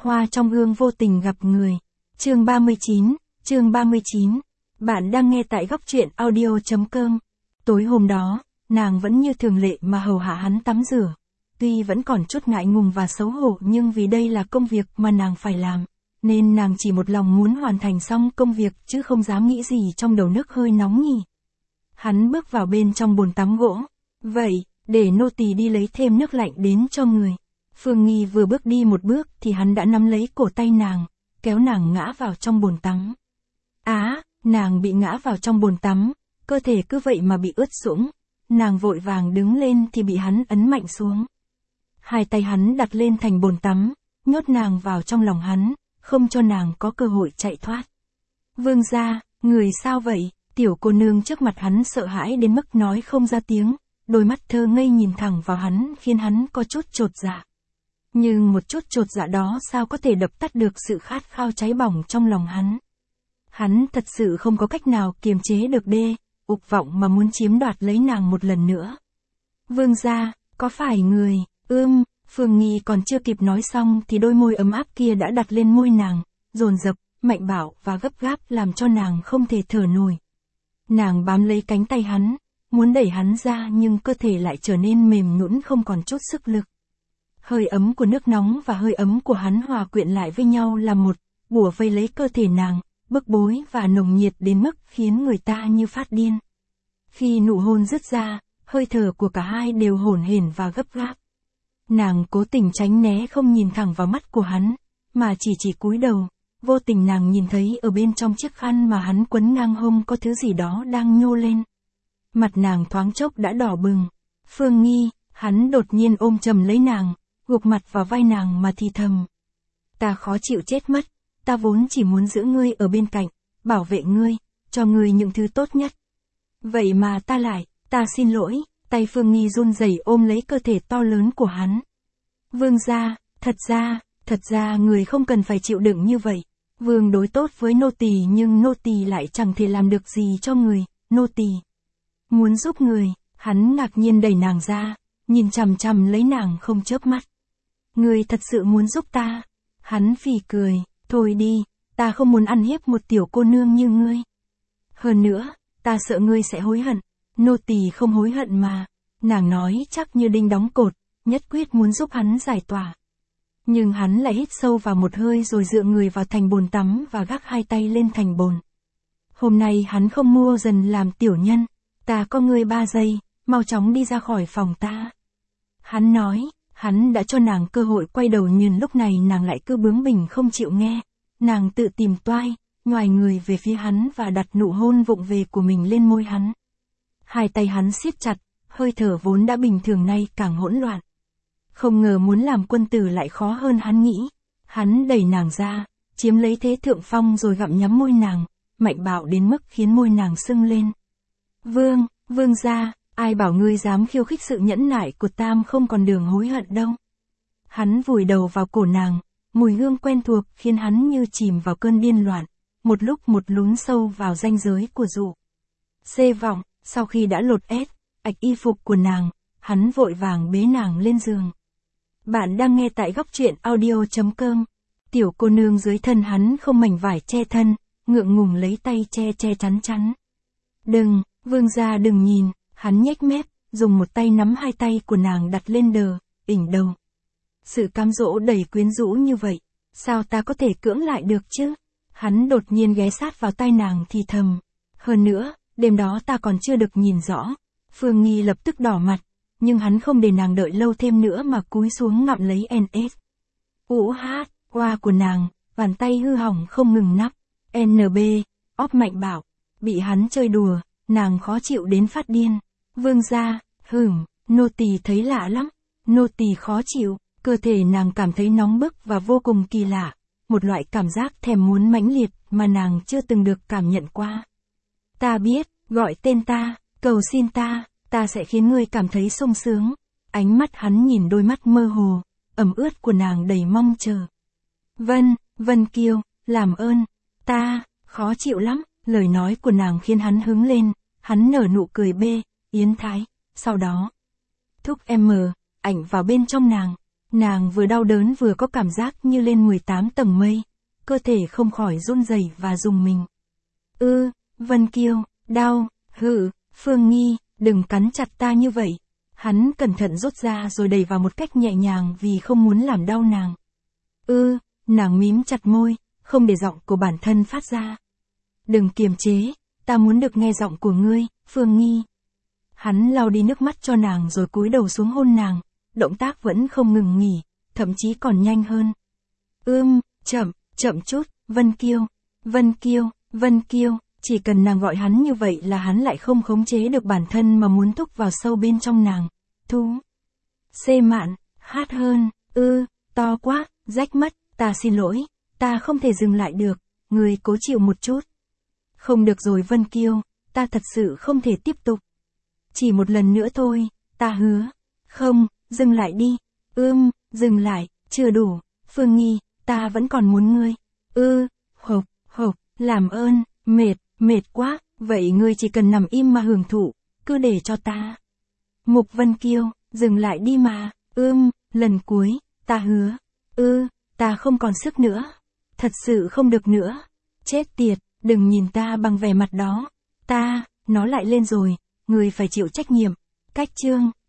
Hoa trong gương vô tình gặp người. Chương 39. Bạn đang nghe tại góc truyện audio.com. Tối hôm đó, nàng vẫn như thường lệ mà hầu hạ hắn tắm rửa. Tuy vẫn còn chút ngại ngùng và xấu hổ nhưng vì đây là công việc mà nàng phải làm, nên nàng chỉ một lòng muốn hoàn thành xong công việc chứ không dám nghĩ gì trong đầu nước hơi nóng nhỉ. Hắn bước vào bên trong bồn tắm gỗ. Vậy, để nô tỳ đi lấy thêm nước lạnh đến cho người. Phương Nghi vừa bước đi một bước thì hắn đã nắm lấy cổ tay nàng, kéo nàng ngã vào trong bồn tắm. Nàng bị ngã vào trong bồn tắm, cơ thể cứ vậy mà bị ướt sũng. Nàng vội vàng đứng lên thì bị hắn ấn mạnh xuống. Hai tay hắn đặt lên thành bồn tắm, nhốt nàng vào trong lòng hắn, không cho nàng có cơ hội chạy thoát. Vương gia, người sao vậy? Tiểu cô nương trước mặt hắn sợ hãi đến mức nói không ra tiếng, đôi mắt thơ ngây nhìn thẳng vào hắn khiến hắn có chút chột dạ. Nhưng một chút chột dạ đó sao có thể đập tắt được sự khát khao cháy bỏng trong lòng hắn. Hắn thật sự không có cách nào kiềm chế được ục vọng mà muốn chiếm đoạt lấy nàng một lần nữa. Vương gia, có phải người, Phương Nghi còn chưa kịp nói xong thì đôi môi ấm áp kia đã đặt lên môi nàng, dồn dập, mạnh bạo và gấp gáp làm cho nàng không thể thở nổi. Nàng bám lấy cánh tay hắn, muốn đẩy hắn ra nhưng cơ thể lại trở nên mềm nhũn không còn chút sức lực. Hơi ấm của nước nóng và hơi ấm của hắn hòa quyện lại với nhau là một, bủa vây lấy cơ thể nàng, bức bối và nồng nhiệt đến mức khiến người ta như phát điên. Khi nụ hôn dứt ra, hơi thở của cả hai đều hổn hển và gấp gáp. Nàng cố tình tránh né không nhìn thẳng vào mắt của hắn, mà chỉ cúi đầu. Vô tình nàng nhìn thấy ở bên trong chiếc khăn mà hắn quấn ngang hông có thứ gì đó đang nhô lên. Mặt nàng thoáng chốc đã đỏ bừng. Phương Nghi, hắn đột nhiên ôm chầm lấy nàng, gục mặt vào vai nàng mà thì thầm. Ta khó chịu chết mất, ta vốn chỉ muốn giữ ngươi ở bên cạnh, bảo vệ ngươi, cho ngươi những thứ tốt nhất. Vậy mà ta xin lỗi, tay Phương Nghi run rẩy ôm lấy cơ thể to lớn của hắn. Vương gia, thật ra người không cần phải chịu đựng như vậy. Vương đối tốt với nô tỳ nhưng nô tỳ lại chẳng thể làm được gì cho người, nô tỳ muốn giúp người. Hắn ngạc nhiên đẩy nàng ra, nhìn chằm chằm lấy nàng không chớp mắt. Người thật sự muốn giúp ta? Hắn phì cười, thôi đi, ta không muốn ăn hiếp một tiểu cô nương như ngươi. Hơn nữa, ta sợ ngươi sẽ hối hận. Nô tỳ không hối hận mà. Nàng nói chắc như đinh đóng cột, nhất quyết muốn giúp hắn giải tỏa. Nhưng hắn lại hít sâu vào một hơi rồi dựa người vào thành bồn tắm và gác hai tay lên thành bồn. Hôm nay hắn không mua dần làm tiểu nhân. Ta có ngươi 3 giây, mau chóng đi ra khỏi phòng ta. Hắn nói, hắn đã cho nàng cơ hội quay đầu nhưng lúc này nàng lại cứ bướng bỉnh không chịu nghe. Nàng tự tìm toai, nhoài người về phía hắn và đặt nụ hôn vụng về của mình lên môi hắn. Hai tay hắn siết chặt, hơi thở vốn đã bình thường nay càng hỗn loạn. Không ngờ muốn làm quân tử lại khó hơn hắn nghĩ. Hắn đẩy nàng ra, chiếm lấy thế thượng phong rồi gặm nhắm môi nàng, mạnh bạo đến mức khiến môi nàng sưng lên. Vương gia, ai bảo ngươi dám khiêu khích sự nhẫn nại của tam không còn đường hối hận đâu. Hắn vùi đầu vào cổ nàng, mùi hương quen thuộc khiến hắn như chìm vào cơn điên loạn, một lúc một lún sâu vào ranh giới của dụ. Xê vọng, sau khi đã lột ạch y phục của nàng, hắn vội vàng bế nàng lên giường. Bạn đang nghe tại góc truyện audio.com. Tiểu cô nương dưới thân hắn không mảnh vải che thân, ngượng ngùng lấy tay che chắn. Đừng, vương gia đừng nhìn, hắn nhếch mép, dùng một tay nắm hai tay của nàng đặt lên đỉnh đầu. Sự cám dỗ đầy quyến rũ như vậy, sao ta có thể cưỡng lại được chứ? Hắn đột nhiên ghé sát vào tai nàng thì thầm. Hơn nữa, đêm đó ta còn chưa được nhìn rõ. Phương Nghi lập tức đỏ mặt, nhưng hắn không để nàng đợi lâu thêm nữa mà cúi xuống ngậm lấy oa của nàng, bàn tay hư hỏng không ngừng nắp. Óp mạnh bạo, bị hắn chơi đùa, nàng khó chịu đến phát điên. Vương gia, nô tỳ thấy lạ lắm, nô tỳ khó chịu, cơ thể nàng cảm thấy nóng bức và vô cùng kỳ lạ, một loại cảm giác thèm muốn mãnh liệt mà nàng chưa từng được cảm nhận qua. Ta biết, gọi tên ta, cầu xin ta sẽ khiến ngươi cảm thấy sung sướng. Ánh mắt hắn nhìn đôi mắt mơ hồ, ẩm ướt của nàng đầy mong chờ. Vân Kiều, làm ơn, ta, khó chịu lắm. Lời nói của nàng khiến hắn hứng lên, hắn nở nụ cười Yến Thái, sau đó thúc ảnh vào bên trong nàng. Nàng vừa đau đớn vừa có cảm giác như lên 18 tầng mây, cơ thể không khỏi run rẩy và rùng mình. Vân Kiêu, đau, Phương Nghi, đừng cắn chặt ta như vậy. Hắn cẩn thận rút ra rồi đẩy vào một cách nhẹ nhàng vì không muốn làm đau nàng. Nàng mím chặt môi, không để giọng của bản thân phát ra. Đừng kiềm chế, ta muốn được nghe giọng của ngươi, Phương Nghi. Hắn lau đi nước mắt cho nàng rồi cúi đầu xuống hôn nàng, động tác vẫn không ngừng nghỉ, thậm chí còn nhanh hơn. Chậm chút, Vân Kiêu, Vân Kiêu, chỉ cần nàng gọi hắn như vậy là hắn lại không khống chế được bản thân mà muốn thúc vào sâu bên trong nàng. Xê mạn, hát hơn, to quá, rách mất, ta xin lỗi, ta không thể dừng lại được, ngươi cố chịu một chút. Không được rồi Vân Kiêu, ta thật sự không thể tiếp tục. Chỉ một lần nữa thôi, ta hứa. Không, dừng lại đi. Dừng lại, chưa đủ, Phương Nghi, ta vẫn còn muốn ngươi. Làm ơn, mệt quá, vậy ngươi chỉ cần nằm im mà hưởng thụ, cứ để cho ta. Mục Vân Kiêu, dừng lại đi mà, lần cuối, ta hứa. Ta không còn sức nữa. Thật sự không được nữa. Chết tiệt, đừng nhìn ta bằng vẻ mặt đó. Nó lại lên rồi, ngươi phải chịu trách nhiệm. Cách chương